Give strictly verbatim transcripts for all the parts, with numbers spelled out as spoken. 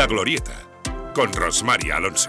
La Glorieta, con Rosmar Alonso.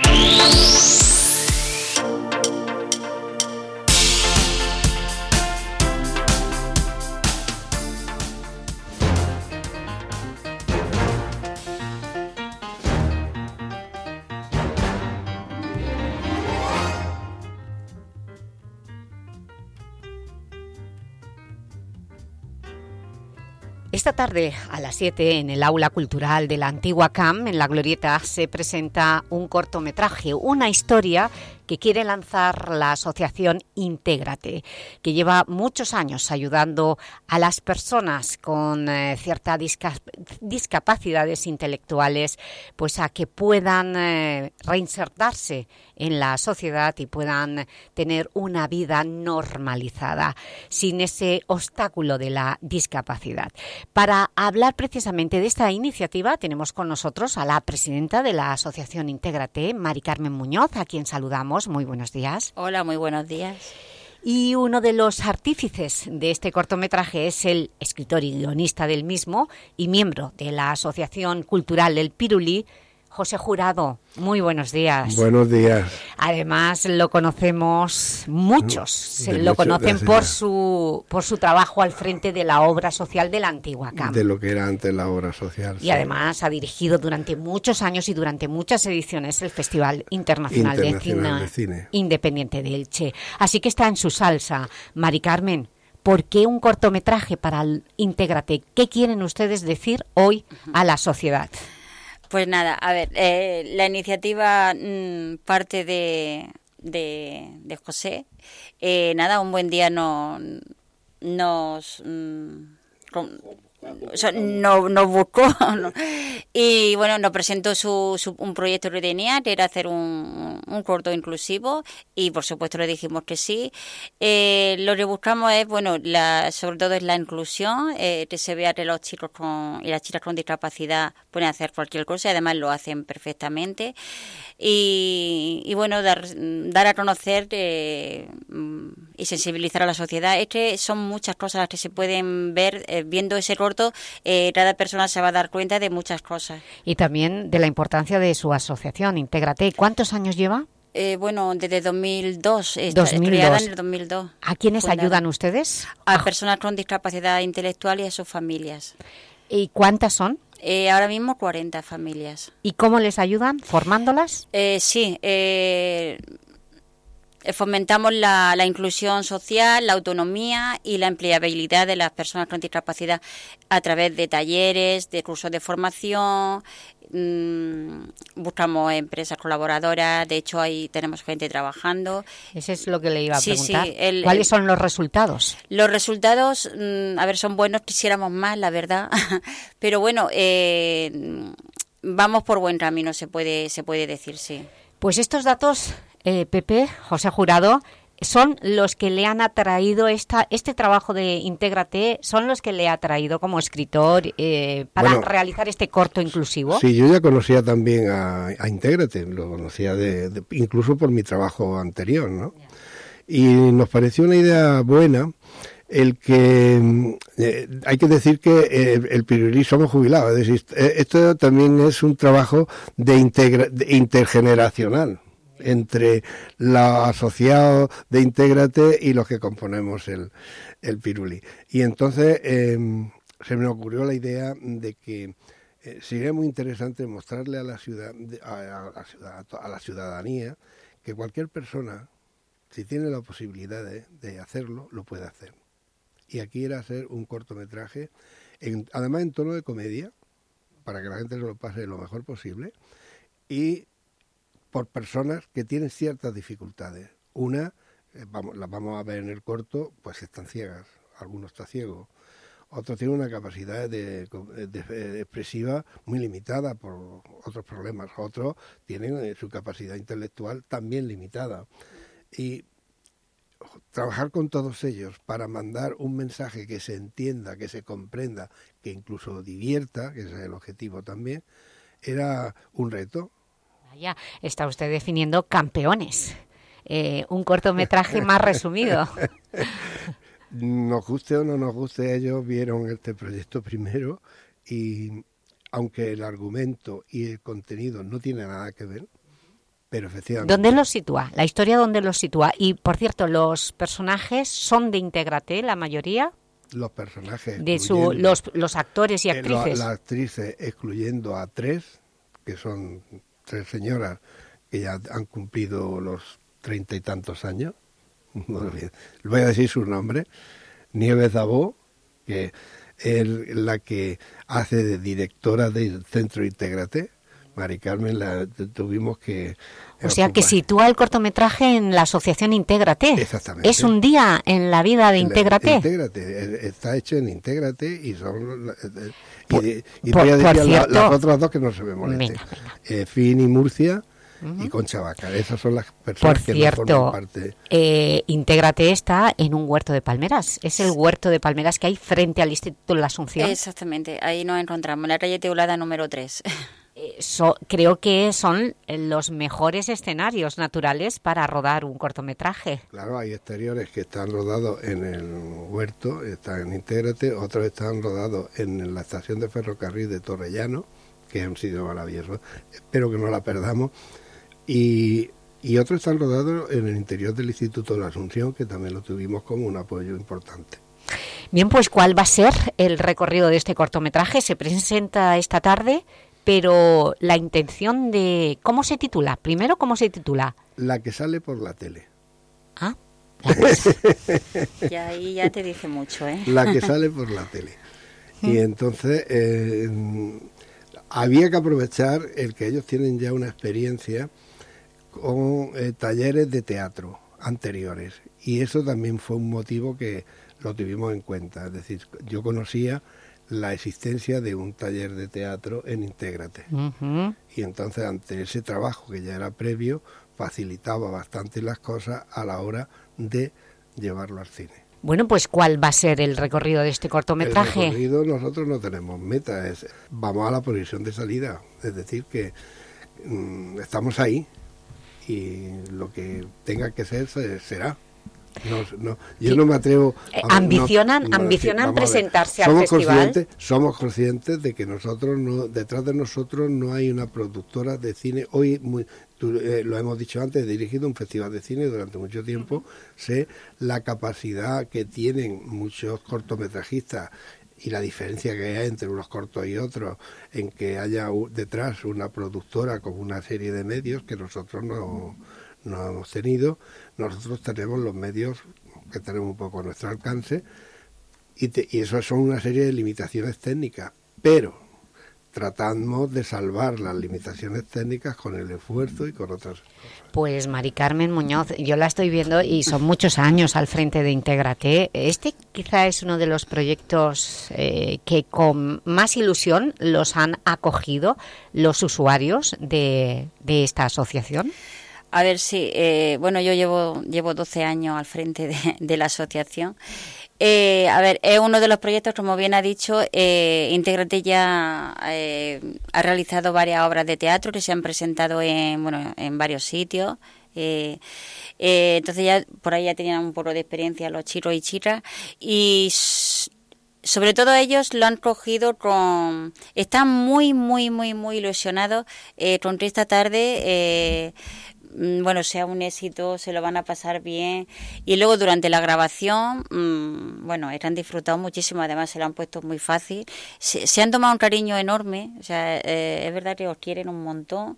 Esta tarde, a las siete, en el Aula Cultural de la Antigua C A M, en La Glorieta, se presenta un cortometraje, una historia que quiere lanzar la asociación Intégrate, que lleva muchos años ayudando a las personas con eh, ciertas disca discapacidades intelectuales, pues a que puedan eh, reinsertarse en la sociedad y puedan tener una vida normalizada, sin ese obstáculo de la discapacidad. Para hablar precisamente de esta iniciativa tenemos con nosotros a la presidenta de la asociación Intégrate, Mari Carmen Muñoz, a quien saludamos. Muy buenos días. Hola, muy buenos días. Y uno de los artífices de este cortometraje es el escritor y guionista del mismo y miembro de la Asociación Cultural del Pirulí, José Jurado. Muy buenos días. Buenos días. Además lo conocemos muchos, se de lo mucho, conocen gracias. por su por su trabajo al frente de la obra social de la Antigua C A M. De lo que era antes la obra social. Y sí. Además ha dirigido durante muchos años y durante muchas ediciones el Festival Internacional, Internacional de, de, Cine de Cine Independiente de Elche. Así que está en su salsa. Mari Carmen, ¿por qué un cortometraje para el Intégrate? ¿Qué quieren ustedes decir hoy a la sociedad? Pues nada, a ver, eh, la iniciativa mmm, parte de, de, de José. Eh, nada, un buen día no, nos... Mmm, con, O sea, no, nos buscó no. Y bueno, nos presentó su, su, un proyecto que tenía, que era hacer un, un corto inclusivo, y por supuesto le dijimos que sí. Eh, lo que buscamos es, bueno, la, sobre todo es la inclusión, eh, que se vea que los chicos con, y las chicas con discapacidad pueden hacer cualquier cosa y además lo hacen perfectamente. Y, y bueno, dar, dar a conocer eh, y sensibilizar a la sociedad. Es que son muchas cosas las que se pueden ver eh, viendo ese corto. Eh, cada persona se va a dar cuenta de muchas cosas. Y también de la importancia de su asociación, Intégrate. ¿Cuántos años lleva? Eh, bueno, desde dos mil dos, dos mil dos. Creada en el dos mil dos. ¿A quiénes fundada. ayudan ustedes? A ah. personas con discapacidad intelectual y a sus familias. ¿Y cuántas son? Eh, ahora mismo cuarenta familias. ¿Y cómo les ayudan? ¿Formándolas? Eh, sí, eh... fomentamos la, la inclusión social, la autonomía y la empleabilidad de las personas con discapacidad a través de talleres, de cursos de formación. Mmm, buscamos empresas colaboradoras, de hecho ahí tenemos gente trabajando. Eso es lo que le iba a sí, preguntar. Sí, el, ¿Cuáles el, son los resultados? Los resultados, mmm, a ver, son buenos, quisiéramos más, la verdad, pero bueno, eh, vamos por buen camino, se puede, se puede decir, sí. Pues estos datos... Eh, Pepe, José Jurado, son los que le han atraído esta, este trabajo de Intégrate, son los que le ha traído como escritor eh, para bueno, realizar este corto inclusivo. Sí, yo ya conocía también a, a Intégrate, lo conocía de, de, incluso por mi trabajo anterior, ¿no? Y nos pareció una idea buena el que eh, hay que decir que eh, el Pirulí somos jubilados, es decir, eh, esto también es un trabajo de, integra, de intergeneracional entre los asociados de Intégrate y los que componemos el, el Pirulí. Y entonces eh, se me ocurrió la idea de que eh, sería muy interesante mostrarle a la ciudad, a, a, la ciudad, a la ciudadanía, que cualquier persona, si tiene la posibilidad de, de hacerlo, lo puede hacer. Y aquí era hacer un cortometraje, en, además en tono de comedia, para que la gente se lo pase lo mejor posible, y por personas que tienen ciertas dificultades. Una, eh, vamos, las vamos a ver en el corto, pues están ciegas, alguno está ciego, otros tienen una capacidad de, de, de expresiva muy limitada por otros problemas, otros tienen eh, su capacidad intelectual también limitada. Y trabajar con todos ellos para mandar un mensaje que se entienda, que se comprenda, que incluso divierta, que ese es el objetivo también, era un reto. Ya está usted definiendo campeones, eh, un cortometraje más resumido. Nos guste o no nos guste, ellos vieron este proyecto primero y aunque el argumento y el contenido no tienen nada que ver, pero efectivamente... ¿Dónde los sitúa? ¿La historia dónde los sitúa? Y, por cierto, ¿los personajes son de Intégrate, la mayoría? Los personajes... De su, los, los actores y actrices. Eh, lo, las actrices, excluyendo a tres, que son tres señoras que ya han cumplido los treinta y tantos años. Voy a decir su nombre. Nieves Dabó, que es la que hace de directora del Centro Intégrate. Mari Carmen la tuvimos que... O sea, ocupar. Que sitúa el cortometraje en la asociación Intégrate. Exactamente. Es un día en la vida de Intégrate. Intégrate, está hecho en Intégrate y son... Por, y y por, voy a decir cierto, la, las otras dos que no se me molesten. Venga, venga. Eh, Fin y Murcia... Uh-huh. Y Concha Vaca, esas son las personas Por que cierto, no forman parte. Eh, Intégrate está en un huerto de palmeras. Es el huerto de palmeras que hay frente al Instituto de la Asunción. Exactamente, ahí nos encontramos, en la calle Teulada número tres. Eh, so, creo que son los mejores escenarios naturales para rodar un cortometraje. Claro, hay exteriores que están rodados en el huerto, están en Intégrate, otros están rodados en la estación de ferrocarril de Torrellano, que es un sitio maravilloso. Espero que no la perdamos. Y, y otros están rodados en el interior del Instituto de la Asunción, que también lo tuvimos como un apoyo importante. Bien, pues ¿cuál va a ser el recorrido de este cortometraje? Se presenta esta tarde, pero la intención de... ¿Cómo se titula? Primero, ¿cómo se titula? La que sale por la tele. Ah, la que sale. Y ahí ya te dice mucho, ¿eh? La que sale por la tele. Y entonces eh, había que aprovechar el que ellos tienen ya una experiencia con eh, talleres de teatro anteriores, y eso también fue un motivo que lo tuvimos en cuenta. Es decir, yo conocía la existencia de un taller de teatro en Intégrate, uh-huh. y entonces ante ese trabajo que ya era previo facilitaba bastante las cosas a la hora de llevarlo al cine. Bueno, pues ¿cuál va a ser el recorrido de este cortometraje? El recorrido nosotros no tenemos meta, es, vamos a la posición de salida, es decir que mmm, estamos ahí y lo que tenga que ser será. No, no, yo sí. no me atrevo... A, ambicionan no, ambicionan presentarse al somos festival. Conscientes, somos conscientes de que nosotros no, detrás de nosotros no hay una productora de cine. Hoy, muy, tú, eh, lo hemos dicho antes, he dirigido un festival de cine durante mucho tiempo. Uh-huh. Sé la capacidad que tienen muchos cortometrajistas y la diferencia que hay entre unos cortos y otros, en que haya detrás una productora con una serie de medios que nosotros no... no hemos tenido. Nosotros tenemos los medios que tenemos un poco a nuestro alcance y, te, y eso son una serie de limitaciones técnicas, pero tratamos de salvar las limitaciones técnicas con el esfuerzo y con otras cosas. Pues Mari Carmen Muñoz, yo la estoy viendo y son muchos años al frente de Intégrate. Este quizá es uno de los proyectos eh, que con más ilusión los han acogido los usuarios de, de esta asociación. A ver, sí, eh, bueno, yo llevo llevo doce años al frente de, de la asociación. Eh, a ver, es uno de los proyectos, como bien ha dicho, eh, Intégrate ya eh, ha realizado varias obras de teatro que se han presentado en, bueno, en varios sitios. Eh, eh, entonces ya por ahí ya tenían un poco de experiencia los chiros y chiras y... sobre todo ellos lo han cogido con... Están muy, muy, muy, muy ilusionados eh, con que esta tarde... Eh, bueno, sea un éxito, se lo van a pasar bien y luego durante la grabación, mmm, bueno, han disfrutado muchísimo, además se lo han puesto muy fácil, se, se han tomado un cariño enorme, o sea, eh, es verdad que os quieren un montón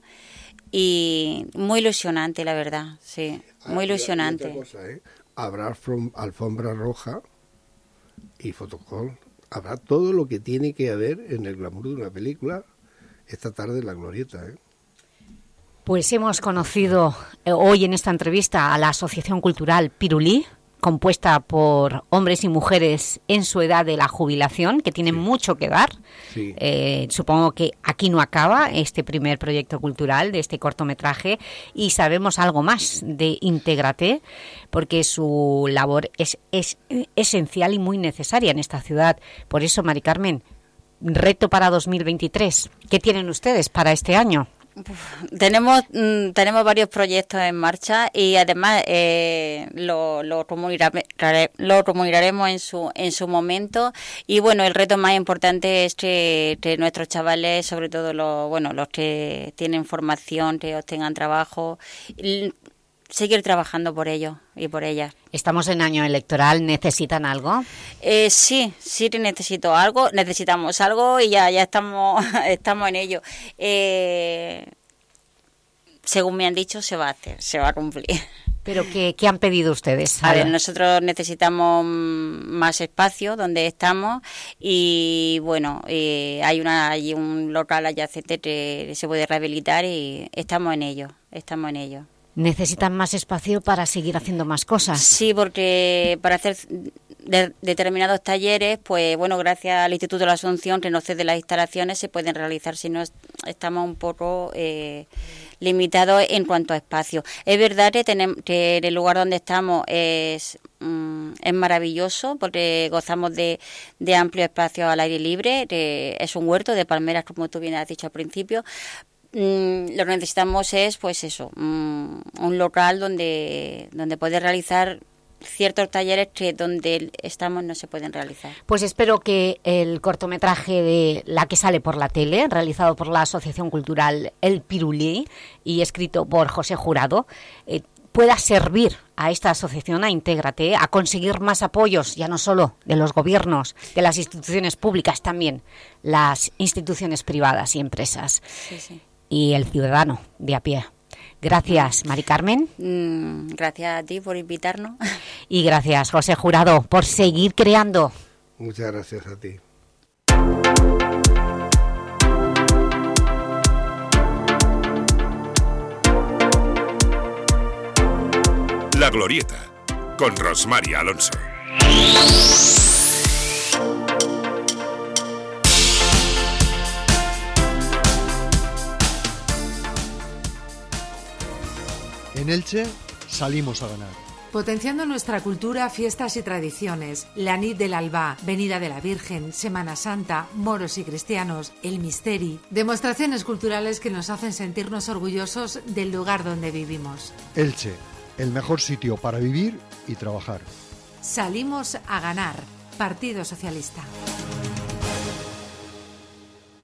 y muy ilusionante, la verdad, sí, muy ah, ilusionante. Otra cosa, ¿eh? Habrá alfombra roja y fotocall, habrá todo lo que tiene que haber en el glamour de una película esta tarde en la Glorieta, ¿eh? Pues hemos conocido hoy en esta entrevista a la Asociación Cultural Pirulí, compuesta por hombres y mujeres en su edad de la jubilación, que tienen sí. mucho que dar. Sí. Eh, supongo que aquí no acaba este primer proyecto cultural de este cortometraje y sabemos algo más de Intégrate, porque su labor es, es esencial y muy necesaria en esta ciudad. Por eso, Mari Carmen, reto para dos mil veintitrés, ¿qué tienen ustedes para este año? Tenemos mm, tenemos varios proyectos en marcha y además eh, lo, lo, comunicare, lo comunicaremos en su en su momento. Y bueno, el reto más importante es que, que nuestros chavales, sobre todo los bueno los que tienen formación, que obtengan trabajo, y seguir trabajando por ellos y por ellas. Estamos en año electoral, ¿necesitan algo? Eh, sí, sí que necesito algo, necesitamos algo y ya ya estamos estamos en ello. Eh, según me han dicho, se va a hacer, se va a cumplir. ¿Pero qué, qué han pedido ustedes? A ver, nosotros necesitamos más espacio donde estamos y bueno, eh, hay una hay un local adyacente que se puede rehabilitar y estamos en ello, estamos en ello. ¿Necesitan más espacio para seguir haciendo más cosas? Sí, porque para hacer de, determinados talleres, pues bueno, gracias al Instituto de la Asunción que nos cede las instalaciones, se pueden realizar, si no estamos un poco eh, limitados en cuanto a espacio. Es verdad que, tenemos, que el lugar donde estamos es, mm, es maravilloso porque gozamos de, de amplio espacio al aire libre, que es un huerto de palmeras, como tú bien has dicho al principio. Mm, lo que necesitamos es, pues eso, mm, un local donde, donde poder realizar ciertos talleres que donde estamos no se pueden realizar. Pues espero que el cortometraje de La que sale por la tele, realizado por la Asociación Cultural El Pirulí y escrito por José Jurado, eh, pueda servir a esta asociación, a Intégrate, a conseguir más apoyos, ya no solo de los gobiernos, de las instituciones públicas, también las instituciones privadas y empresas. Sí, sí. Y el ciudadano de a pie. Gracias, Mari Carmen. Mm, gracias a ti por invitarnos. Y gracias, José Jurado, por seguir creando. Muchas gracias a ti. La Glorieta, con Rosmar Alonso. En Elche salimos a ganar. Potenciando nuestra cultura, fiestas y tradiciones. La nit del Albá, Venida de la Virgen, Semana Santa, moros y cristianos, el misteri. Demostraciones culturales que nos hacen sentirnos orgullosos del lugar donde vivimos. Elche, el mejor sitio para vivir y trabajar. Salimos a ganar. Partido Socialista.